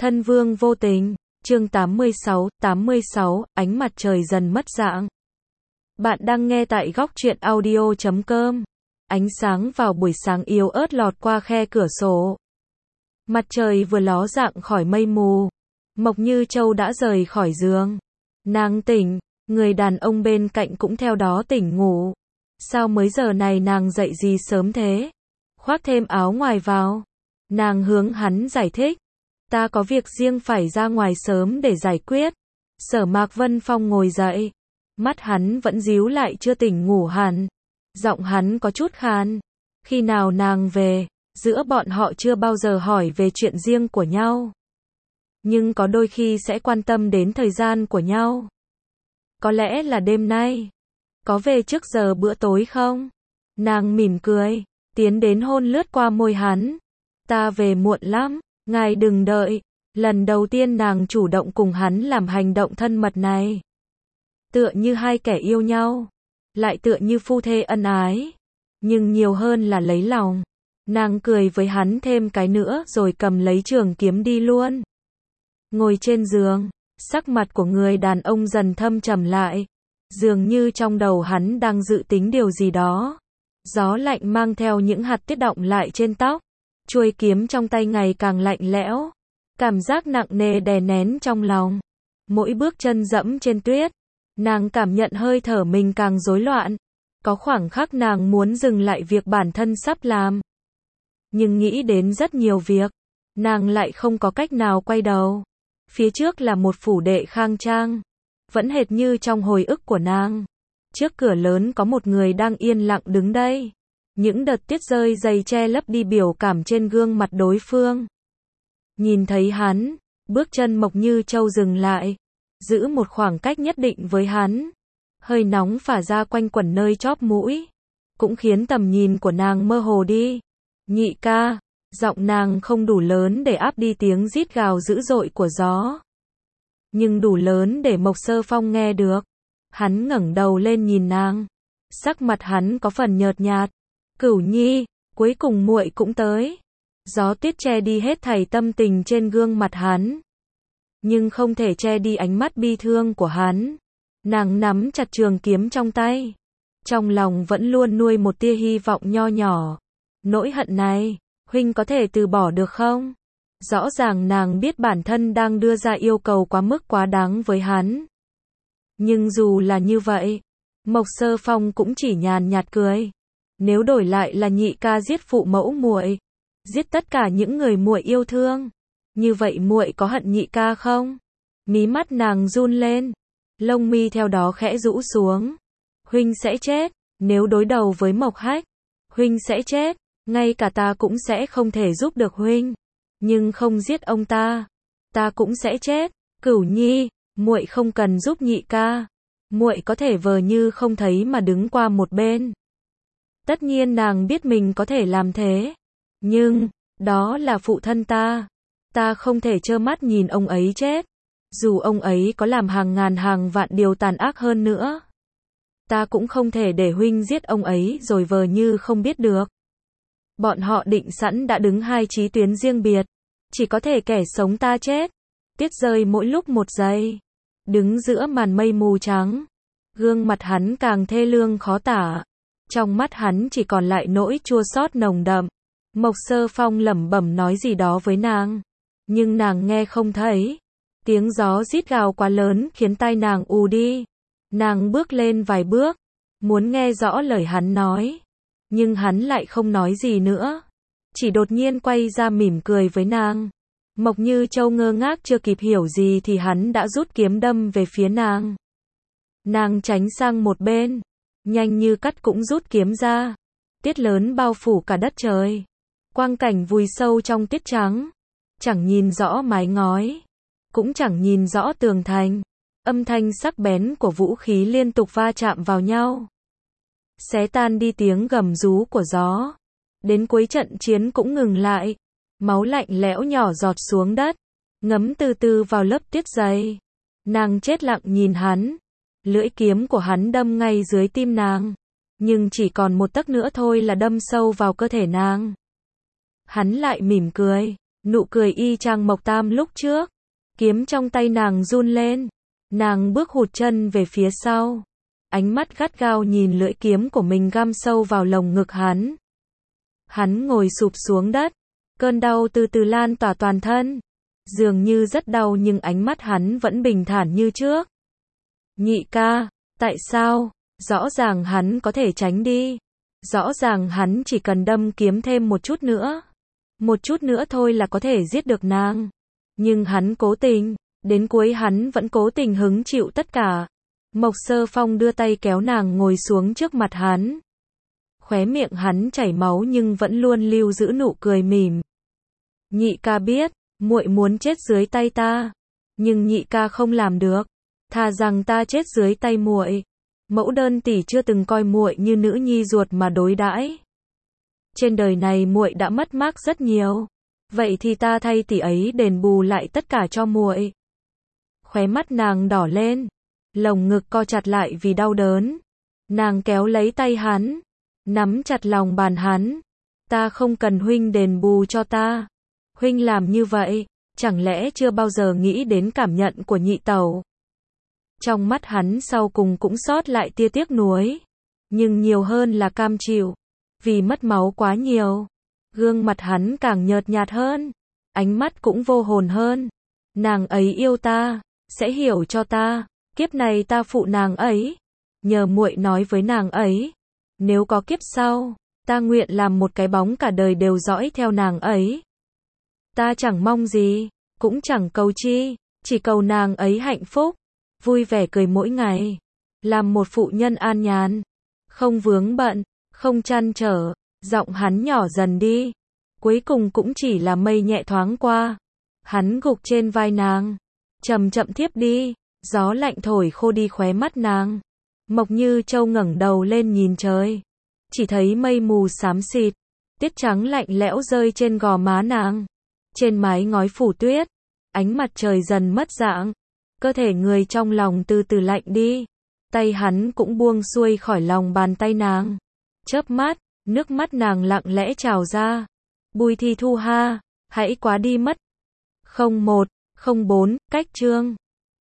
Thân vương vô tình, chương 86, ánh mặt trời dần mất dạng. Bạn đang nghe tại góc truyện audio.com. Ánh sáng vào buổi sáng yếu ớt lọt qua khe cửa sổ. Mặt trời vừa ló dạng khỏi mây mù. Mộc Như Châu đã rời khỏi giường. Nàng tỉnh, người đàn ông bên cạnh cũng theo đó tỉnh ngủ. Sao mới giờ này nàng dậy gì sớm thế? Khoác thêm áo ngoài vào. Nàng hướng hắn giải thích. Ta có việc riêng phải ra ngoài sớm để giải quyết. Sở Mạc Vân Phong ngồi dậy. Mắt hắn vẫn díu lại chưa tỉnh ngủ hẳn. Giọng hắn có chút khàn. Khi nào nàng về, giữa bọn họ chưa bao giờ hỏi về chuyện riêng của nhau. Nhưng có đôi khi sẽ quan tâm đến thời gian của nhau. Có lẽ là đêm nay. Có về trước giờ bữa tối không? Nàng mỉm cười, tiến đến hôn lướt qua môi hắn. Ta về muộn lắm, ngài đừng đợi. Lần đầu tiên nàng chủ động cùng hắn làm hành động thân mật này. Tựa như hai kẻ yêu nhau, lại tựa như phu thê ân ái, nhưng nhiều hơn là lấy lòng. Nàng cười với hắn thêm cái nữa rồi cầm lấy trường kiếm đi luôn. Ngồi trên giường, sắc mặt của người đàn ông dần thâm trầm lại, dường như trong đầu hắn đang dự tính điều gì đó. Gió lạnh mang theo những hạt tuyết đọng lại trên tóc, chuôi kiếm trong tay ngày càng lạnh lẽo, cảm giác nặng nề đè nén trong lòng. Mỗi bước chân dẫm trên tuyết, nàng cảm nhận hơi thở mình càng rối loạn. Có khoảng khắc nàng muốn dừng lại việc bản thân sắp làm. Nhưng nghĩ đến rất nhiều việc, nàng lại không có cách nào quay đầu. Phía trước là một phủ đệ khang trang, vẫn hệt như trong hồi ức của nàng. Trước cửa lớn có một người đang yên lặng đứng đây. Những đợt tuyết rơi dày che lấp đi biểu cảm trên gương mặt đối phương. Nhìn thấy hắn, bước chân Mộc Như Châu dừng lại, giữ một khoảng cách nhất định với hắn. Hơi nóng phả ra quanh quẩn nơi chóp mũi, cũng khiến tầm nhìn của nàng mơ hồ đi. Nhị ca, giọng nàng không đủ lớn để áp đi tiếng rít gào dữ dội của gió, nhưng đủ lớn để Mộc Sơ Phong nghe được. Hắn ngẩng đầu lên nhìn nàng, sắc mặt hắn có phần nhợt nhạt. Cửu Nhi, cuối cùng muội cũng tới. Gió tuyết che đi hết thảy tâm tình trên gương mặt hắn, nhưng không thể che đi ánh mắt bi thương của hắn. Nàng nắm chặt trường kiếm trong tay, trong lòng vẫn luôn nuôi một tia hy vọng nho nhỏ. Nỗi hận này, huynh có thể từ bỏ được không? Rõ ràng nàng biết bản thân đang đưa ra yêu cầu quá mức quá đáng với hắn. Nhưng dù là như vậy, Mộc Sơ Phong cũng chỉ nhàn nhạt cười. Nếu đổi lại là nhị ca giết phụ mẫu muội, giết tất cả những người muội yêu thương, như vậy muội có hận nhị ca không? Mí mắt nàng run lên, lông mi theo đó khẽ rũ xuống. Huynh sẽ chết, nếu đối đầu với Mộc Hách, huynh sẽ chết, ngay cả ta cũng sẽ không thể giúp được huynh, nhưng không giết ông ta cũng sẽ chết. Cửu Nhi, muội không cần giúp nhị ca, muội có thể vờ như không thấy mà đứng qua một bên. Tất nhiên nàng biết mình có thể làm thế, nhưng đó là phụ thân ta không thể trơ mắt nhìn ông ấy chết. Dù ông ấy có làm hàng ngàn hàng vạn điều tàn ác hơn nữa, ta cũng không thể để huynh giết ông ấy rồi vờ như không biết được. Bọn họ định sẵn đã đứng hai chí tuyến riêng biệt, chỉ có thể kẻ sống ta chết. Tuyết rơi mỗi lúc một giây, đứng giữa màn mây mù trắng, gương mặt hắn càng thê lương khó tả. Trong mắt hắn chỉ còn lại nỗi chua xót nồng đậm. Mộc Sơ Phong lẩm bẩm nói gì đó với nàng, nhưng nàng nghe không thấy. Tiếng gió rít gào quá lớn khiến tai nàng ù đi. Nàng bước lên vài bước, muốn nghe rõ lời hắn nói, nhưng hắn lại không nói gì nữa, chỉ đột nhiên quay ra mỉm cười với nàng. Mộc Như Châu ngơ ngác chưa kịp hiểu gì thì hắn đã rút kiếm đâm về phía nàng. Nàng tránh sang một bên, nhanh như cắt cũng rút kiếm ra. Tuyết lớn bao phủ cả đất trời, quang cảnh vùi sâu trong tuyết trắng, chẳng nhìn rõ mái ngói, cũng chẳng nhìn rõ tường thành. Âm thanh sắc bén của vũ khí liên tục va chạm vào nhau, xé tan đi tiếng gầm rú của gió. Đến cuối trận chiến cũng ngừng lại. Máu lạnh lẽo nhỏ giọt xuống đất, ngấm từ từ vào lớp tuyết dày. Nàng chết lặng nhìn hắn. Lưỡi kiếm của hắn đâm ngay dưới tim nàng, nhưng chỉ còn một tấc nữa thôi là đâm sâu vào cơ thể nàng. Hắn lại mỉm cười, Nụ cười y chang Mộc Tam lúc trước. Kiếm trong tay nàng run lên. Nàng bước hụt chân về phía sau. Ánh mắt gắt gao nhìn lưỡi kiếm của mình găm sâu vào lồng ngực hắn. Hắn ngồi sụp xuống đất. Cơn đau từ từ lan tỏa toàn thân. Dường như rất đau nhưng ánh mắt hắn vẫn bình thản như trước. Nhị ca, tại sao? Rõ ràng hắn có thể tránh đi. Rõ ràng hắn chỉ cần đâm kiếm thêm một chút nữa. Một chút nữa thôi là có thể giết được nàng. Nhưng hắn cố tình, đến cuối hắn vẫn cố tình hứng chịu tất cả. Mộc Sơ Phong đưa tay kéo nàng ngồi xuống trước mặt hắn. Khóe miệng hắn chảy máu nhưng vẫn luôn lưu giữ nụ cười mỉm. Nhị ca biết, muội muốn chết dưới tay ta, nhưng nhị ca không làm được, thà rằng ta chết dưới tay muội. Mẫu đơn tỷ chưa từng coi muội như nữ nhi ruột mà đối đãi. Trên đời này muội đã mất mát rất nhiều, vậy thì ta thay tỷ ấy đền bù lại tất cả cho muội. Khóe mắt nàng đỏ lên, lồng ngực co chặt lại vì đau đớn. Nàng kéo lấy tay hắn, nắm chặt lòng bàn hắn. Ta không cần huynh đền bù cho ta. Huynh làm như vậy, chẳng lẽ chưa bao giờ nghĩ đến cảm nhận của nhị tẩu? Trong mắt hắn sau cùng cũng sót lại tia tiếc nuối, nhưng nhiều hơn là cam chịu, vì mất máu quá nhiều. Gương mặt hắn càng nhợt nhạt hơn, ánh mắt cũng vô hồn hơn. Nàng ấy yêu ta, sẽ hiểu cho ta, kiếp này ta phụ nàng ấy, nhờ muội nói với nàng ấy, nếu có kiếp sau, ta nguyện làm một cái bóng cả đời đều dõi theo nàng ấy. Ta chẳng mong gì, cũng chẳng cầu chi, chỉ cầu nàng ấy hạnh phúc, vui vẻ cười mỗi ngày, làm một phụ nhân an nhàn, không vướng bận, không trăn trở. Giọng hắn nhỏ dần đi, cuối cùng cũng chỉ là mây nhẹ thoáng qua. Hắn gục trên vai nàng, chậm chậm thiếp đi, gió lạnh thổi khô đi khóe mắt nàng. Mộc Như Châu ngẩng đầu lên nhìn trời, chỉ thấy mây mù xám xịt, tiết trắng lạnh lẽo rơi trên gò má nàng. Trên mái ngói phủ tuyết, ánh mặt trời dần mất dạng, cơ thể người trong lòng từ từ lạnh đi. Tay hắn cũng buông xuôi khỏi lòng bàn tay nàng. Chớp mắt, nước mắt nàng lặng lẽ trào ra. Bùi Thi Thu ha, hãy quá đi mất. 0104, cách chương